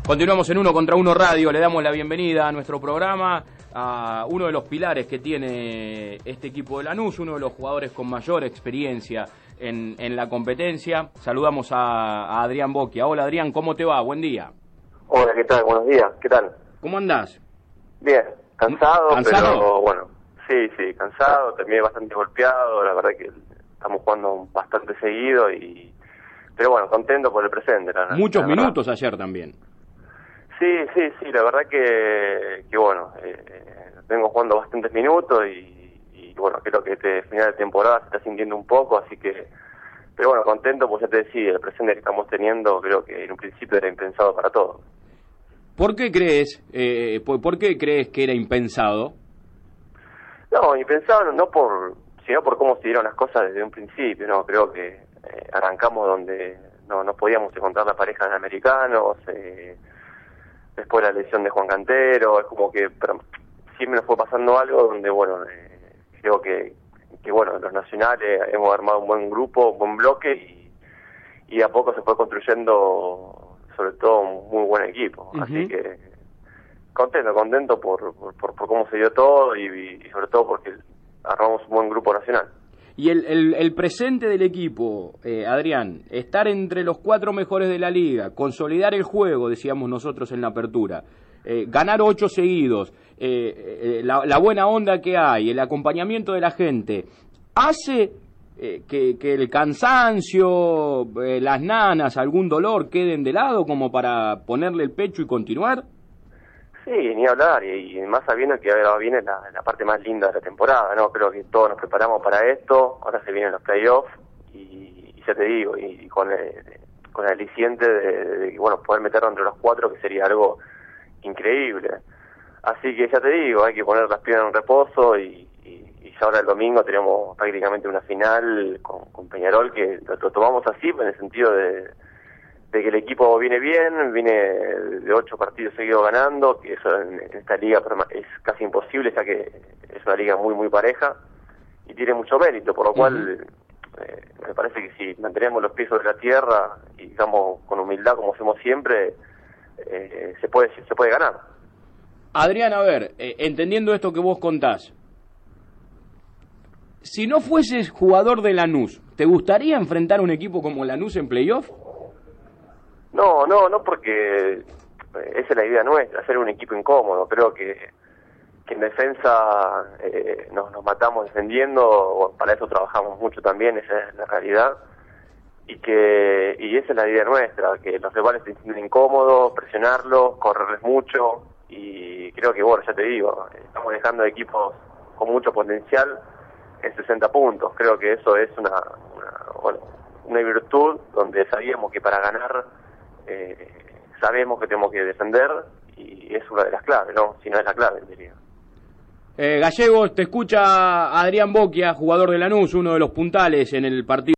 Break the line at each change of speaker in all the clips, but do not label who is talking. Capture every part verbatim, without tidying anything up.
Continuamos en Uno contra Uno Radio, le damos la bienvenida a nuestro programa, a uno de los pilares que tiene este equipo de Lanús, uno de los jugadores con mayor experiencia en, en la competencia. Saludamos a, a Adrián Bocchia. Hola Adrián, ¿cómo te va? Buen día.
Hola, ¿qué tal? Buenos días, ¿qué tal?
¿Cómo andás?
Bien, cansado,
¿Cansado?
pero bueno, sí, sí, cansado, terminé bastante golpeado, la verdad que estamos jugando bastante seguido y... Pero bueno, contento por el presente. La,
Muchos
la
minutos ayer también.
Sí, sí, sí, la verdad que, que bueno, eh, vengo jugando bastantes minutos y, y bueno, creo que este final de temporada se está sintiendo un poco, así que, pero bueno, contento, pues ya te decía, el presente que estamos teniendo creo que en un principio era impensado para todos.
¿Por qué crees, eh, por, por qué crees que era impensado?
No, impensado no por, sino por cómo se dieron las cosas desde un principio, no, creo que eh, arrancamos donde no, no podíamos encontrar la pareja de americanos, eh, después la lesión de Juan Cantero, es como que pero, siempre nos fue pasando algo donde, bueno, eh, creo que, que, bueno, los nacionales hemos armado un buen grupo, un buen bloque y, y a poco se fue construyendo, sobre todo, un muy buen equipo. Uh-huh. Así que contento, contento por, por, por, por cómo se dio todo y, y sobre todo porque armamos un buen grupo nacional.
Y el, el, el presente del equipo, eh, Adrián, estar entre los cuatro mejores de la liga, consolidar el juego, decíamos nosotros en la apertura, eh, ganar ocho seguidos, eh, eh, la, la buena onda que hay, el acompañamiento de la gente, hace eh, que, que el cansancio, eh, las nanas, algún dolor queden de lado como para ponerle el pecho y continuar.
Sí, ni hablar, y, y más sabiendo que ahora viene la, la parte más linda de la temporada, ¿no? Creo que todos nos preparamos para esto, ahora se vienen los playoffs, y, y ya te digo, y, y con el, con el aliciente de, de, de, bueno, poder meterlo entre los cuatro, que sería algo increíble. Así que ya te digo, hay que poner las piernas en reposo, y, y, y ya ahora el domingo tenemos prácticamente una final con, con Peñarol, que lo, lo tomamos así, en el sentido de... de que el equipo viene bien, viene de ocho partidos seguidos ganando, que eso en esta liga es casi imposible, ya que es una liga muy, muy pareja, y tiene mucho mérito, por lo cual uh-huh. eh, me parece que si mantenemos los pies sobre la tierra y digamos con humildad como hacemos siempre, eh, se puede se puede ganar.
Adrián, a ver, eh, entendiendo esto que vos contás, si no fueses jugador de Lanús, ¿te gustaría enfrentar un equipo como Lanús en playoff?
No, no, no, porque esa es la idea nuestra, hacer un equipo incómodo. Creo que, que en defensa eh, nos, nos matamos defendiendo, bueno, para eso trabajamos mucho también, esa es la realidad, y que y esa es la idea nuestra, que los rivales se sienten incómodos, presionarlos, correrles mucho, y creo que, bueno, ya te digo, estamos dejando equipos con mucho potencial en sesenta puntos. Creo que eso es una, una, bueno, una virtud donde sabíamos que para ganar Eh, sabemos que tenemos que defender y es una de las claves, ¿no? Si no es la clave, diría.
Eh, Gallegos, te escucha Adrián Bocchia, jugador de Lanús, uno de los puntales en el partido.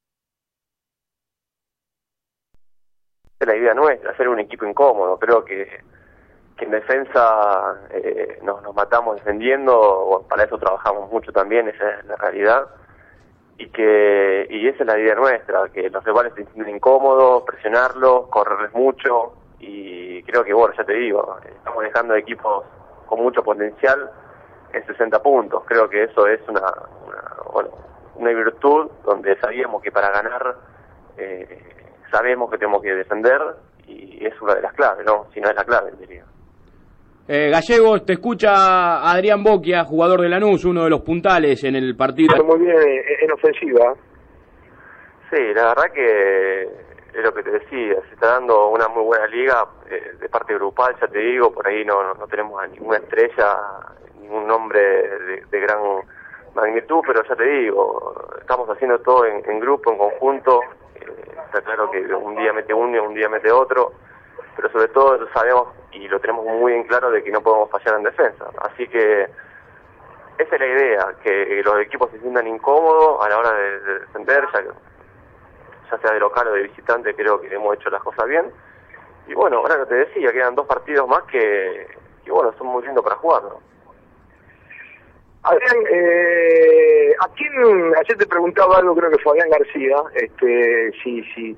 Es la idea nuestra, hacer un equipo incómodo. Creo que, que en defensa eh, nos, nos matamos defendiendo, bueno, para eso trabajamos mucho también, esa es la realidad. Y que y esa es la idea nuestra, que los rivales se sienten incómodos, presionarlos, correrles mucho, y creo que, bueno, ya te digo, estamos dejando equipos con mucho potencial en sesenta puntos. Creo que eso es una, una bueno, una virtud donde sabíamos que para ganar eh, sabemos que tenemos que defender y es una de las claves, ¿no? Si no es la clave, diría.
Eh, Gallegos, te escucha Adrián Bocchia, jugador de Lanús, uno de los puntales en el partido.
Muy bien en ofensiva.
Sí, la verdad que es lo que te decía, se está dando una muy buena liga eh, de parte grupal, ya te digo, por ahí no, no tenemos a ninguna estrella, ningún nombre de, de gran magnitud, pero ya te digo, estamos haciendo todo en, en grupo, en conjunto, eh, está claro que un día mete uno y un día mete otro, pero sobre todo sabemos y lo tenemos muy en claro de que no podemos fallar en defensa. Así que esa es la idea, que los equipos se sientan incómodos a la hora de, de defender, ya, ya sea de local o de visitante, creo que hemos hecho las cosas bien. Y bueno, ahora que te decía, quedan dos partidos más que, que bueno, son muy lindos para jugar, ¿no?
Adrián, eh, ¿a quién, ayer te preguntaba algo, creo que Fabián García, este, si, si,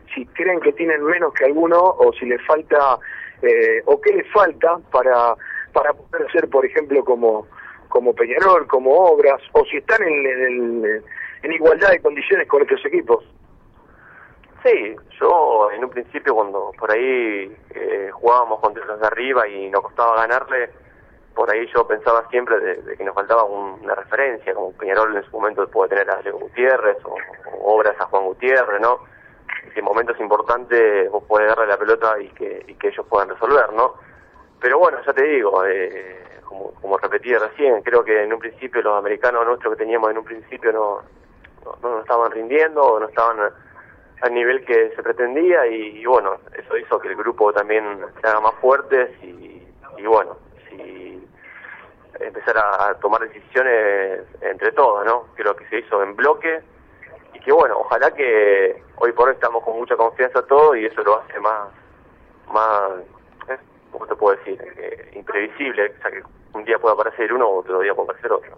si creen que tienen menos que alguno o si les falta, eh, o qué les falta para para poder ser, por ejemplo, como como Peñarol, como Obras, o si están en, en, en igualdad de condiciones con estos equipos.
Sí, yo en un principio cuando por ahí eh, jugábamos contra los de arriba y nos costaba ganarle, por ahí yo pensaba siempre de, de que nos faltaba un, una referencia, como Peñarol en su momento puede tener a Leo Gutiérrez o, o Obras a Juan Gutiérrez, ¿no? Que en momentos importantes vos podés darle la pelota y que, y que ellos puedan resolver, ¿no? Pero bueno, ya te digo, eh, como, como repetí recién, creo que en un principio los americanos nuestros que teníamos en un principio no, no, no estaban rindiendo, no estaban al nivel que se pretendía y, y bueno, eso hizo que el grupo también se haga más fuertes y, y bueno, si empezar a, a tomar decisiones entre todos, ¿no? Creo que se hizo en bloque y que bueno, ojalá que hoy por hoy estamos con mucha confianza todos y eso lo hace más, más, ¿eh? ¿Cómo te puedo decir? Eh, imprevisible, o sea que un día puede aparecer uno o otro día puede aparecer otro.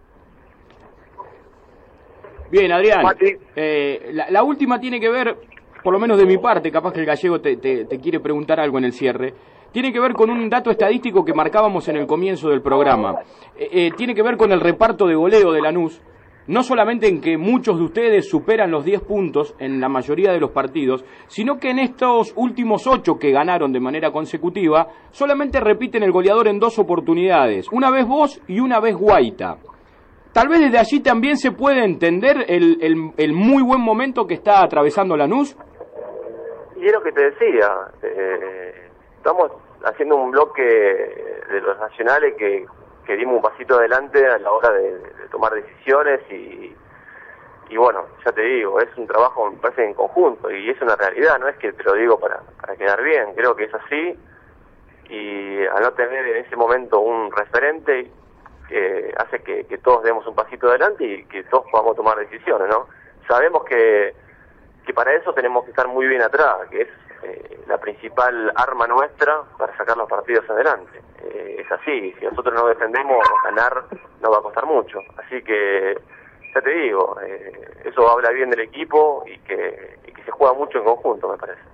Bien, Adrián, eh, la, la última tiene que ver, por lo menos de mi parte, capaz que el gallego te, te, te quiere preguntar algo en el cierre, tiene que ver con un dato estadístico que marcábamos en el comienzo del programa. Eh, eh, tiene que ver con el reparto de goleo de Lanús, no solamente en que muchos de ustedes superan los diez puntos en la mayoría de los partidos, sino que en estos últimos ocho que ganaron de manera consecutiva, solamente repiten el goleador en dos oportunidades, una vez vos y una vez Guaita. Tal vez desde allí también se puede entender el, el, el muy buen momento que está atravesando Lanús.
Y es lo que te decía, eh, estamos haciendo un bloque de los nacionales que, que dimos un pasito adelante a la hora de, de tomar decisiones y, y bueno, ya te digo, es un trabajo me parece en conjunto y es una realidad, no es que te lo digo para, para quedar bien, creo que es así y al no tener en ese momento un referente que hace que, que todos demos un pasito adelante y que todos podamos tomar decisiones, ¿no? Sabemos que, que para eso tenemos que estar muy bien atrás, que es eh, la principal arma nuestra para sacar los partidos adelante. Eh, es así, si nosotros no defendemos, ganar no va a costar mucho. Así que, ya te digo, eh, eso habla bien del equipo y que, y que se juega mucho en conjunto, me parece.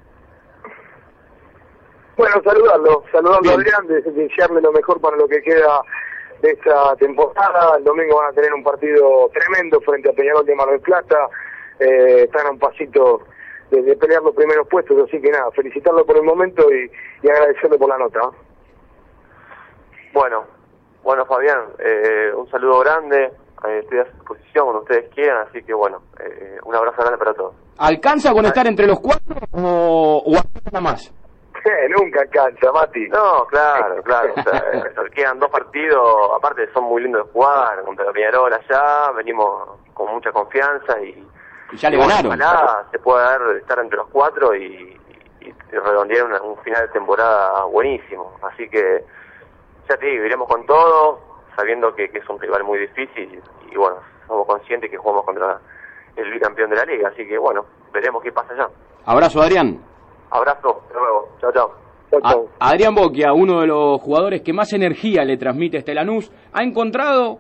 Bueno, saludarlo, saludarlo a Adrián, desearle lo mejor para lo que queda de esta temporada. El domingo van a tener un partido tremendo frente a Peñarol de Mar del Plata, eh, están a un pasito de, de pelear los primeros puestos, así que nada, felicitarlo por el momento y, y agradecerle por la nota.
Bueno, bueno Fabián, eh, un saludo grande, eh, estoy a su disposición cuando ustedes quieran, así que bueno, eh, un abrazo grande para todos.
¿Alcanza con estar entre los cuatro o, o nada más?
Eh, nunca cansa, Mati.
No, claro, claro. O sea, quedan dos partidos, aparte son muy lindos de jugar, contra Peñarol allá, venimos con mucha confianza y,
y ya le
y
ganaron.
Bueno, ojalá se pueda dar, estar entre los cuatro y, y, y redondear una, un final de temporada buenísimo. Así que, ya te digo, iremos con todo, sabiendo que, que es un rival muy difícil y, y bueno, somos conscientes que jugamos contra el bicampeón de la liga, así que bueno, veremos qué pasa allá.
Abrazo, Adrián.
Abrazo, hasta luego. Chao, chao.
A Adrián Bocchia, uno de los jugadores que más energía le transmite este Lanús, ha encontrado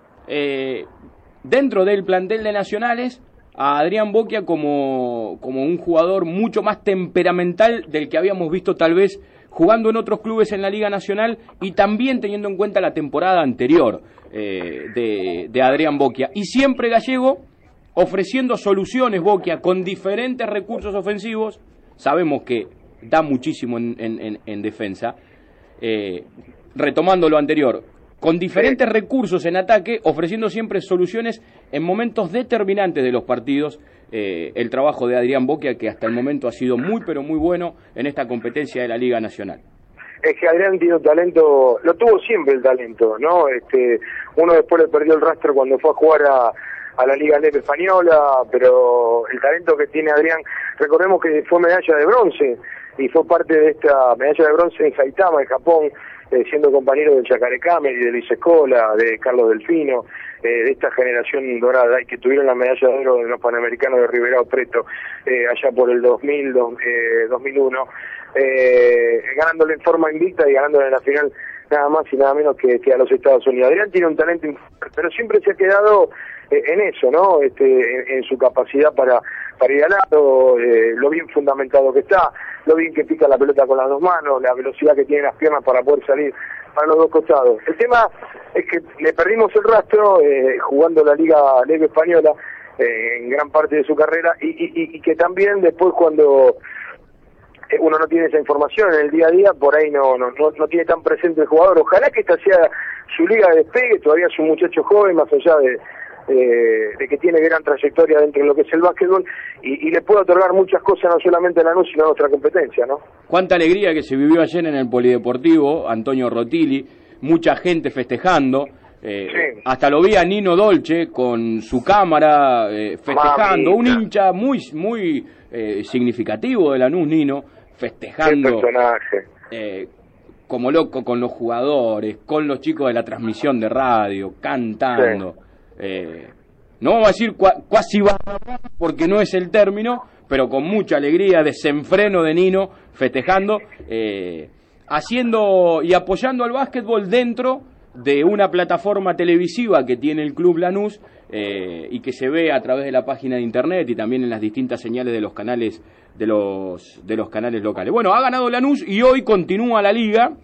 eh, dentro del plantel de Nacionales a Adrián Bocchia como, como un jugador mucho más temperamental del que habíamos visto tal vez jugando en otros clubes en la Liga Nacional y también teniendo en cuenta la temporada anterior eh, de, de Adrián Bocchia. Y siempre Gallego ofreciendo soluciones, Bocchia, con diferentes recursos ofensivos. Sabemos que da muchísimo en, en, en defensa, eh, retomando lo anterior, con diferentes sí. recursos en ataque, ofreciendo siempre soluciones en momentos determinantes de los partidos, eh, el trabajo de Adrián Bocchia, que hasta el momento ha sido muy pero muy bueno en esta competencia de la Liga Nacional.
Es que Adrián tiene un talento, lo tuvo siempre el talento, ¿no? Este, uno después le perdió el rastro cuando fue a jugar a a la Liga L E P española, pero el talento que tiene Adrián, recordemos que fue medalla de bronce y fue parte de esta medalla de bronce en Saitama, en Japón, eh, siendo compañero del Chacaré Camel y de Luis Escola, de Carlos Delfino, eh, de esta generación dorada y que tuvieron la medalla de oro de los Panamericanos de Ribeirão Preto eh, allá por el dos mil, dos, eh, dos mil uno, eh, ganándole en forma invicta y ganándole en la final nada más y nada menos que, que a los Estados Unidos. Adrián tiene un talento, pero siempre se ha quedado eh, en eso, ¿no? Este, en, en su capacidad para, para ir al lado, eh, lo bien fundamentado que está, lo bien que pica la pelota con las dos manos, la velocidad que tiene las piernas para poder salir para los dos costados. El tema es que le perdimos el rastro eh, jugando la Liga Liga Española eh, en gran parte de su carrera y, y, y que también después cuando uno no tiene esa información en el día a día, por ahí no, no, no, no tiene tan presente el jugador. Ojalá que esta sea su liga de despegue, todavía es un muchacho joven, más allá de, eh, de que tiene gran trayectoria dentro de lo que es el básquetbol, y, y le puede otorgar muchas cosas, no solamente a Lanús, sino a nuestra competencia, ¿no?
Cuánta alegría que se vivió ayer en el Polideportivo, Antonio Rotili, mucha gente festejando. Eh, sí. Hasta lo vi a Nino Dolce con su cámara eh, festejando, Mamita. Un hincha muy muy eh, significativo de Lanús, Nino, festejando eh, como loco con los jugadores, con los chicos de la transmisión de radio, cantando. Sí. Eh, no vamos a decir cuasi va porque no es el término, pero con mucha alegría, desenfreno de Nino, festejando, eh, haciendo y apoyando al básquetbol dentro de una plataforma televisiva que tiene el Club Lanús eh, y que se ve a través de la página de internet y también en las distintas señales de los canales de los de los canales locales. Bueno, ha ganado Lanús y hoy continúa la liga.